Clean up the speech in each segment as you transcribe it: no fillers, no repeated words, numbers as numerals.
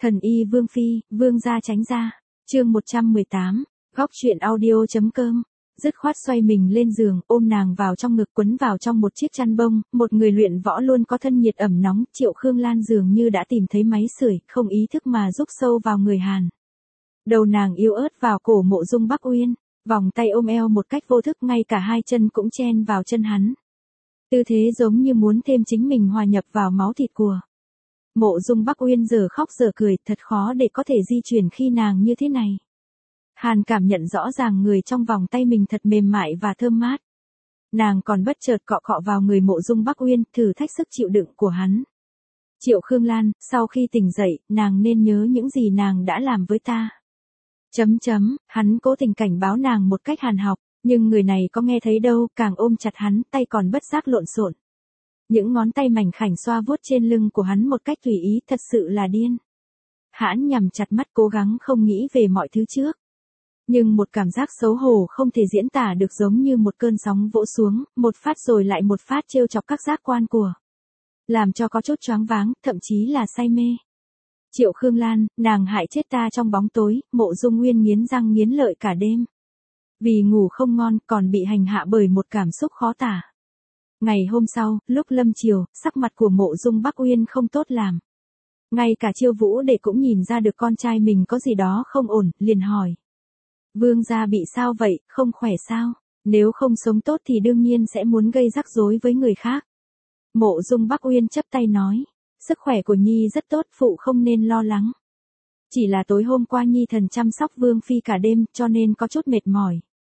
Thần y Vương Phi, Vương gia tránh ra. Chương 118. Góc truyện audio.com. Dứt khoát xoay mình lên giường, ôm nàng vào trong ngực, quấn vào trong một chiếc chăn bông. Một người luyện võ luôn có thân nhiệt ẩm nóng. Triệu Khương Lan dường như đã tìm thấy máy sưởi, không ý thức mà rúc sâu vào người Hàn. Đầu nàng yếu ớt vào cổ Mộ Dung Bắc Uyên, vòng tay ôm eo một cách vô thức, ngay cả hai chân cũng chen vào chân hắn. Tư thế giống như muốn thêm chính mình hòa nhập vào máu thịt của Mộ Dung Bắc Uyên. Giờ khóc giờ cười, thật khó để có thể di chuyển khi nàng như thế này. Hàn cảm nhận rõ ràng người trong vòng tay mình thật mềm mại và thơm mát. Nàng còn bất chợt cọ cọ vào người Mộ Dung Bắc Uyên, thử thách sức chịu đựng của hắn. Triệu Khương Lan, sau khi tỉnh dậy, nàng nên nhớ những gì nàng đã làm với ta. Hắn cố tình cảnh báo nàng một cách hàn học, nhưng người này có nghe thấy đâu, càng ôm chặt hắn, tay còn bất giác lộn xộn. Những ngón tay mảnh khảnh xoa vuốt trên lưng của hắn một cách tùy ý, thật sự là điên. Hắn nhắm chặt mắt cố gắng không nghĩ về mọi thứ trước. Nhưng một cảm giác xấu hổ không thể diễn tả được, giống như một cơn sóng vỗ xuống, một phát rồi lại một phát trêu chọc các giác quan của. Làm cho có chút choáng váng, thậm chí là say mê. Triệu Khương Lan, nàng hại chết ta trong bóng tối. Mộ Dung Nguyên nghiến răng nghiến lợi cả đêm. Vì ngủ không ngon, còn bị hành hạ bởi một cảm xúc khó tả. Ngày hôm sau, lúc lâm chiều, sắc mặt của Mộ Dung Bắc Uyên không tốt làm. Ngay cả Chiêu Vũ Đệ cũng nhìn ra được con trai mình có gì đó không ổn, liền hỏi. Vương gia bị sao vậy, không khỏe sao? Nếu không sống tốt thì đương nhiên sẽ muốn gây rắc rối với người khác. Mộ Dung Bắc Uyên chắp tay nói. Sức khỏe của Nhi rất tốt, phụ không nên lo lắng. Chỉ là tối hôm qua Nhi thần chăm sóc Vương Phi cả đêm, cho nên có chút mệt mỏi.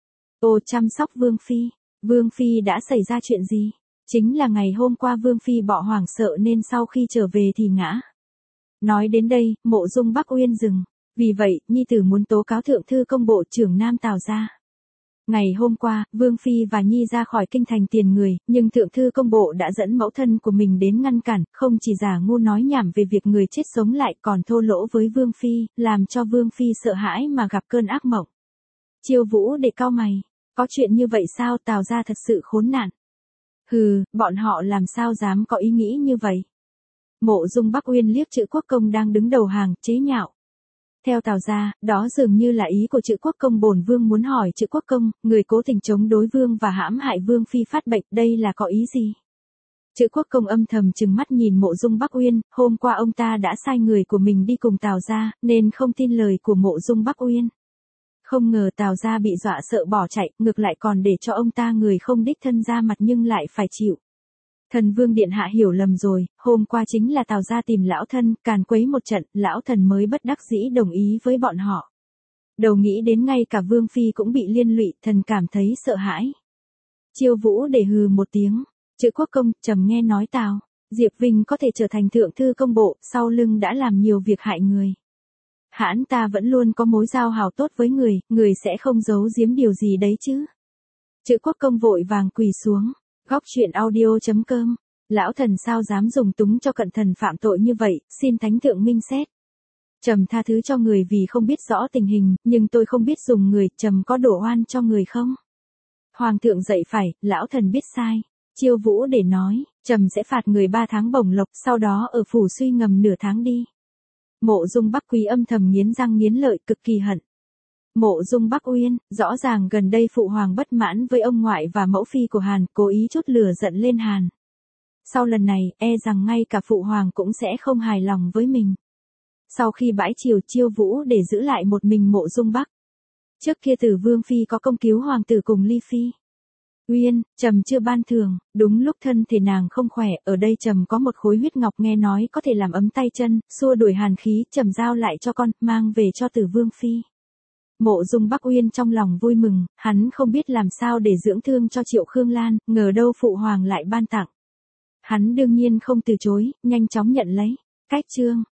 Ồ, chăm sóc Vương Phi? Vương Phi đã xảy ra chuyện gì? Chính là ngày hôm qua Vương Phi bỏ hoảng sợ nên sau khi trở về thì ngã. Nói đến đây, Mộ Dung Bắc Uyên dừng. Vì vậy, Nhi tử muốn tố cáo Thượng thư công bộ trưởng Nam Tào gia. Ngày hôm qua, Vương Phi và Nhi ra khỏi kinh thành tiền người, nhưng Thượng thư công bộ đã dẫn mẫu thân của mình đến ngăn cản, không chỉ giả ngu nói nhảm về việc người chết sống lại, còn thô lỗ với Vương Phi, làm cho Vương Phi sợ hãi mà gặp cơn ác mộng. Chiêu Vũ Đệ cau mày. Có chuyện như vậy sao? Tào gia thật sự khốn nạn. Hừ, bọn họ làm sao dám có ý nghĩ như vậy? Mộ Dung Bắc Uyên liếc Trữ Quốc Công đang đứng đầu hàng, chế nhạo. Theo Tào gia, đó dường như là ý của Trữ Quốc Công. Bổn vương muốn hỏi Trữ Quốc Công, người cố tình chống đối vương và hãm hại Vương Phi phát bệnh, đây là có ý gì? Trữ Quốc Công âm thầm trừng mắt nhìn Mộ Dung Bắc Uyên. Hôm qua ông ta đã sai người của mình đi cùng Tào gia, nên không tin lời của Mộ Dung Bắc Uyên. Không ngờ Tào gia bị dọa sợ bỏ chạy, ngược lại còn để cho ông ta người không đích thân ra mặt nhưng lại phải chịu. Thần Vương điện hạ hiểu lầm rồi, hôm qua chính là Tào gia tìm lão thân, càn quấy một trận, lão thần mới bất đắc dĩ đồng ý với bọn họ. Đầu nghĩ đến ngay cả Vương Phi cũng bị liên lụy, thần cảm thấy sợ hãi. Chiêu Vũ Đệ hừ một tiếng. Trữ Quốc Công, trầm nghe nói Tào Diệp Vinh có thể trở thành Thượng thư công bộ, sau lưng đã làm nhiều việc hại người. Hãn ta vẫn luôn có mối giao hảo tốt với người sẽ không giấu giếm điều gì đấy chứ? Trữ Quốc Công vội vàng quỳ xuống. Góc truyện audio.com. Lão thần sao dám dùng túng cho cận thần phạm tội như vậy, xin thánh thượng minh xét. Trầm tha thứ cho người vì không biết rõ tình hình, nhưng tôi không biết dùng người, trầm có đổ oan cho người không? Hoàng thượng dạy phải, lão thần biết sai. Chiêu Vũ Để nói, trầm sẽ phạt người 3 tháng bổng lộc, sau đó ở phủ suy ngầm nửa tháng đi. Mộ Dung Bắc Quý âm thầm nghiến răng nghiến lợi, cực kỳ hận. Mộ Dung Bắc Uyên, rõ ràng gần đây phụ hoàng bất mãn với ông ngoại và mẫu phi của Hàn, cố ý chút lửa giận lên Hàn. Sau lần này, e rằng ngay cả phụ hoàng cũng sẽ không hài lòng với mình. Sau khi bãi triều, Chiêu Vũ để giữ lại một mình Mộ Dung Bắc. Trước kia Tử Vương Phi có công cứu hoàng tử cùng Ly Phi. Uyên, trầm chưa ban thưởng, đúng lúc thân thể nàng không khỏe, ở đây trầm có một khối huyết ngọc nghe nói có thể làm ấm tay chân, xua đuổi hàn khí, trầm giao lại cho con, mang về cho Tử Vương Phi. Mộ Dung Bắc Uyên trong lòng vui mừng, hắn không biết làm sao để dưỡng thương cho Triệu Khương Lan, ngờ đâu phụ hoàng lại ban tặng. Hắn đương nhiên không từ chối, nhanh chóng nhận lấy. Cách chương